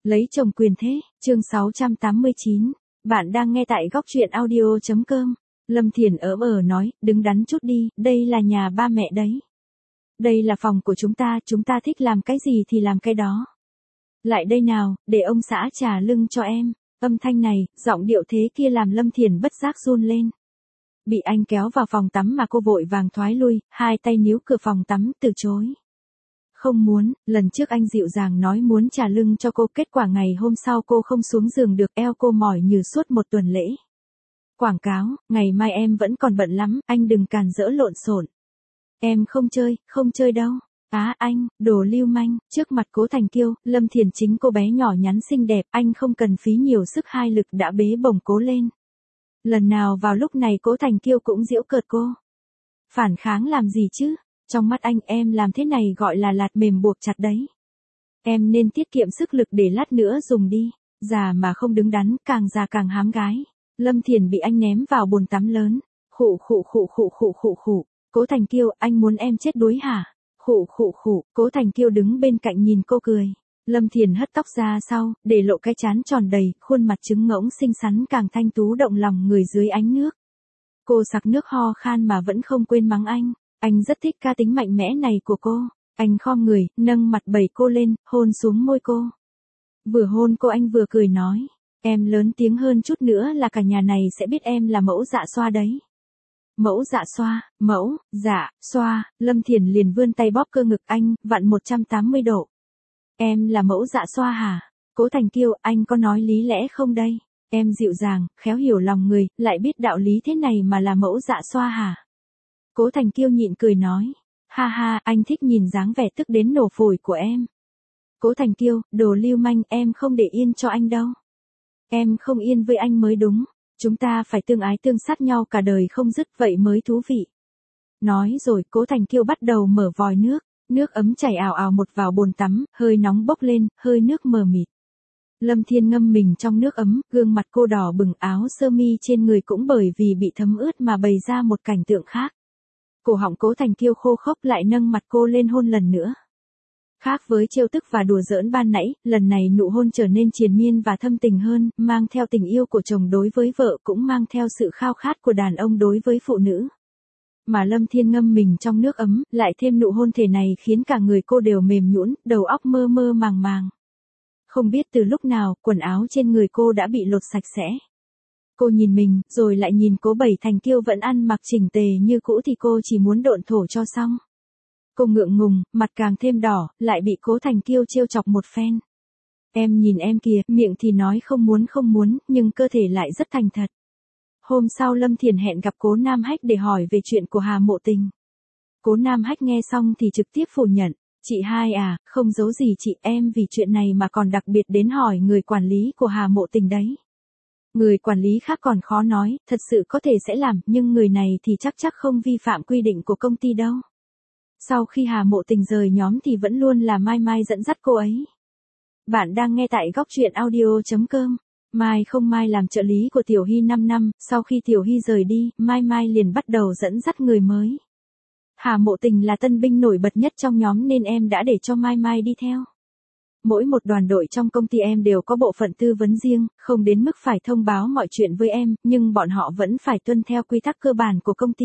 Lấy chồng quyền thế, chương 689. Bạn đang nghe tại góc truyện audio.com. Lâm Thiền nói, đứng đắn chút đi, đây là nhà ba mẹ đấy. Đây là phòng của chúng ta thích làm cái gì thì làm cái đó. Lại đây nào, để ông xã trà lưng cho em. Âm thanh này, giọng điệu thế kia làm Lâm Thiền bất giác run lên. Bị anh kéo vào phòng tắm mà cô vội vàng thoái lui, hai tay níu cửa phòng tắm, từ chối. Không muốn, lần trước anh dịu dàng nói muốn trả lưng cho cô, kết quả ngày hôm sau cô không xuống giường được, eo cô mỏi như suốt một tuần lễ. Quảng cáo, ngày mai em vẫn còn bận lắm, anh đừng càn rỡ lộn xộn. Em không chơi đâu. Anh, đồ lưu manh, trước mặt Cố Thành Kiêu, Lâm Thiền chính cô bé nhỏ nhắn xinh đẹp, anh không cần phí nhiều sức hai lực đã bế bổng cố lên. Lần nào vào lúc này Cố Thành Kiêu cũng giễu cợt cô. Phản kháng làm gì chứ? Trong mắt anh em làm thế này gọi là lạt mềm buộc chặt đấy. Em nên tiết kiệm sức lực để lát nữa dùng đi. Già mà không đứng đắn, càng già càng hám gái. Lâm Thiền bị anh ném vào bồn tắm lớn. Khụ. Cố Thành Kiêu, anh muốn em chết đuối hả? Khụ. Cố Thành Kiêu đứng bên cạnh nhìn cô cười. Lâm Thiền hất tóc ra sau, để lộ cái trán tròn đầy, khuôn mặt trứng ngỗng xinh xắn càng thanh tú động lòng người dưới ánh nước. Cô sặc nước ho khan mà vẫn không quên mắng anh. Anh rất thích ca tính mạnh mẽ này của cô. Anh khom người, nâng mặt bẩy cô lên, hôn xuống môi cô. Vừa hôn cô anh vừa cười nói. Em lớn tiếng hơn chút nữa là cả nhà này sẽ biết em là mẫu dạ xoa đấy. Mẫu dạ xoa, Lâm Thiền liền vươn tay bóp cơ ngực anh, vặn 180 độ. Em là mẫu dạ xoa hả? Cố Thành Kiêu, anh có nói lý lẽ không đây? Em dịu dàng, khéo hiểu lòng người, lại biết đạo lý thế này mà là mẫu dạ xoa hả? Cố Thành Kiêu nhịn cười nói. Ha, anh thích nhìn dáng vẻ tức đến nổ phổi của em. Cố Thành Kiêu, đồ lưu manh, em không để yên cho anh đâu. Em không yên với anh mới đúng. Chúng ta phải tương ái tương sát nhau cả đời không dứt, vậy mới thú vị. Nói rồi Cố Thành Kiêu bắt đầu mở vòi nước. Nước ấm chảy ào ào một vào bồn tắm, hơi nóng bốc lên, hơi nước mờ mịt. Lâm Thiên ngâm mình trong nước ấm, gương mặt cô đỏ bừng, áo sơ mi trên người cũng bởi vì bị thấm ướt mà bày ra một cảnh tượng khác. Cổ họng Cố Thành Kiêu khô khốc lại nâng mặt cô lên hôn lần nữa. Khác với trêu tức và đùa giỡn ban nãy, lần này nụ hôn trở nên triền miên và thâm tình hơn, mang theo tình yêu của chồng đối với vợ cũng mang theo sự khao khát của đàn ông đối với phụ nữ. Mà Lâm Thiên ngâm mình trong nước ấm, lại thêm nụ hôn thể này khiến cả người cô đều mềm nhũn, đầu óc mơ mơ màng màng. Không biết từ lúc nào, quần áo trên người cô đã bị lột sạch sẽ. Cô nhìn mình, rồi lại nhìn Cố Thành Kiêu vẫn ăn mặc chỉnh tề như cũ thì cô chỉ muốn độn thổ cho xong. Cô ngượng ngùng, mặt càng thêm đỏ, lại bị Cố Thành Kiêu trêu chọc một phen. Em nhìn em kìa, miệng thì nói không muốn, nhưng cơ thể lại rất thành thật. Hôm sau Lâm Thiền hẹn gặp Cố Nam Hách để hỏi về chuyện của Hà Mộ Tình. Cố Nam Hách nghe xong thì trực tiếp phủ nhận. Chị hai à, không giấu gì chị, em vì chuyện này mà còn đặc biệt đến hỏi người quản lý của Hà Mộ Tình đấy. Người quản lý khác còn khó nói, thật sự có thể sẽ làm, nhưng người này thì chắc không vi phạm quy định của công ty đâu. Sau khi Hà Mộ Tình rời nhóm thì vẫn luôn là Mai dẫn dắt cô ấy. Bạn đang nghe tại góc truyện audio.com. Mai làm trợ lý của Tiểu Hy 5 năm, sau khi Tiểu Hy rời đi, Mai liền bắt đầu dẫn dắt người mới. Hà Mộ Tình là tân binh nổi bật nhất trong nhóm nên em đã để cho Mai đi theo. Mỗi một đoàn đội trong công ty em đều có bộ phận tư vấn riêng, không đến mức phải thông báo mọi chuyện với em, nhưng bọn họ vẫn phải tuân theo quy tắc cơ bản của công ty.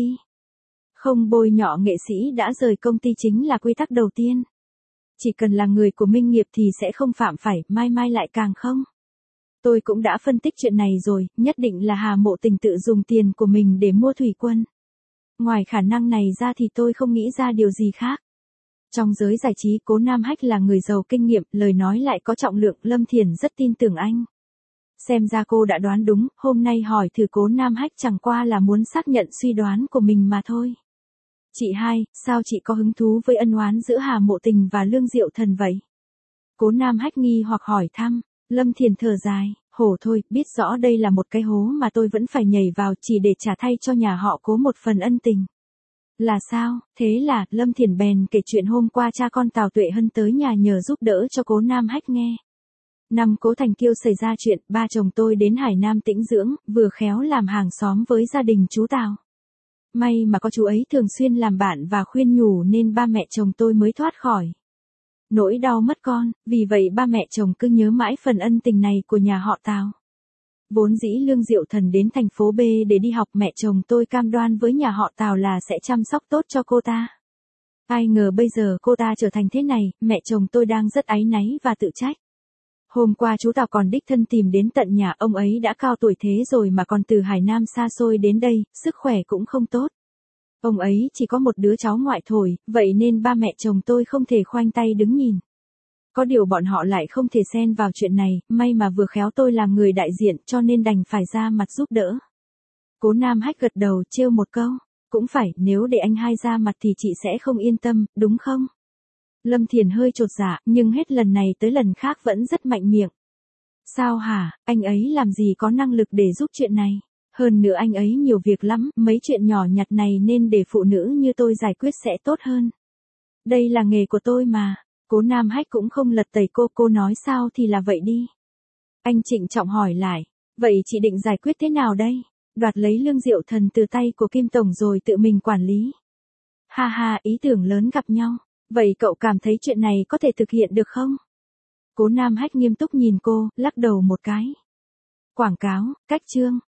Không bôi nhọ nghệ sĩ đã rời công ty chính là quy tắc đầu tiên. Chỉ cần là người của Minh Nghiệp thì sẽ không phạm phải, Mai lại càng không. Tôi cũng đã phân tích chuyện này rồi, nhất định là Hà Mộ Tình tự dùng tiền của mình để mua thủy quân. Ngoài khả năng này ra thì tôi không nghĩ ra điều gì khác. Trong giới giải trí, Cố Nam Hách là người giàu kinh nghiệm, lời nói lại có trọng lượng, Lâm Thiền rất tin tưởng anh. Xem ra cô đã đoán đúng, hôm nay hỏi thử Cố Nam Hách chẳng qua là muốn xác nhận suy đoán của mình mà thôi. Chị hai, sao chị có hứng thú với ân oán giữa Hà Mộ Tình và Lương Diệu Thần vậy? Cố Nam Hách nghi hoặc hỏi thăm. Lâm Thiền thở dài, hổ thôi, biết rõ đây là một cái hố mà tôi vẫn phải nhảy vào chỉ để trả thay cho nhà họ Cố một phần ân tình. Là sao? Thế là, Lâm Thiền bèn kể chuyện hôm qua cha con Tào Tuệ Hân tới nhà nhờ giúp đỡ cho Cố Nam Hách nghe. Năm Cố Thành Kiêu xảy ra chuyện, ba chồng tôi đến Hải Nam tĩnh dưỡng, vừa khéo làm hàng xóm với gia đình chú Tào. May mà có chú ấy thường xuyên làm bạn và khuyên nhủ nên ba mẹ chồng tôi mới thoát khỏi. Nỗi đau mất con, vì vậy ba mẹ chồng cứ nhớ mãi phần ân tình này của nhà họ Tào. Vốn dĩ Lương Diệu Thần đến thành phố B để đi học, mẹ chồng tôi cam đoan với nhà họ Tào là sẽ chăm sóc tốt cho cô ta. Ai ngờ bây giờ cô ta trở thành thế này, mẹ chồng tôi đang rất áy náy và tự trách. Hôm qua chú Tào còn đích thân tìm đến tận nhà, ông ấy đã cao tuổi thế rồi mà còn từ Hải Nam xa xôi đến đây, sức khỏe cũng không tốt. Ông ấy chỉ có một đứa cháu ngoại thôi, vậy nên ba mẹ chồng tôi không thể khoanh tay đứng nhìn. Có điều bọn họ lại không thể xen vào chuyện này, may mà vừa khéo tôi là người đại diện cho nên đành phải ra mặt giúp đỡ. Cố Nam Hách gật đầu trêu một câu, cũng phải, nếu để anh hai ra mặt thì chị sẽ không yên tâm, đúng không? Lâm Thiền hơi chột dạ, nhưng hết lần này tới lần khác vẫn rất mạnh miệng. Sao hả, anh ấy làm gì có năng lực để giúp chuyện này? Hơn nữa anh ấy nhiều việc lắm, mấy chuyện nhỏ nhặt này nên để phụ nữ như tôi giải quyết sẽ tốt hơn. Đây là nghề của tôi mà. Cố Nam Hách cũng không lật tẩy cô nói sao thì là vậy đi. Anh trịnh trọng hỏi lại, vậy chị định giải quyết thế nào đây? Đoạt lấy Lương Diệu Thần từ tay của Kim Tổng rồi tự mình quản lý. Ha ha, ý tưởng lớn gặp nhau. Vậy cậu cảm thấy chuyện này có thể thực hiện được không? Cố Nam Hách nghiêm túc nhìn cô, lắc đầu một cái. Quảng cáo, cách chương.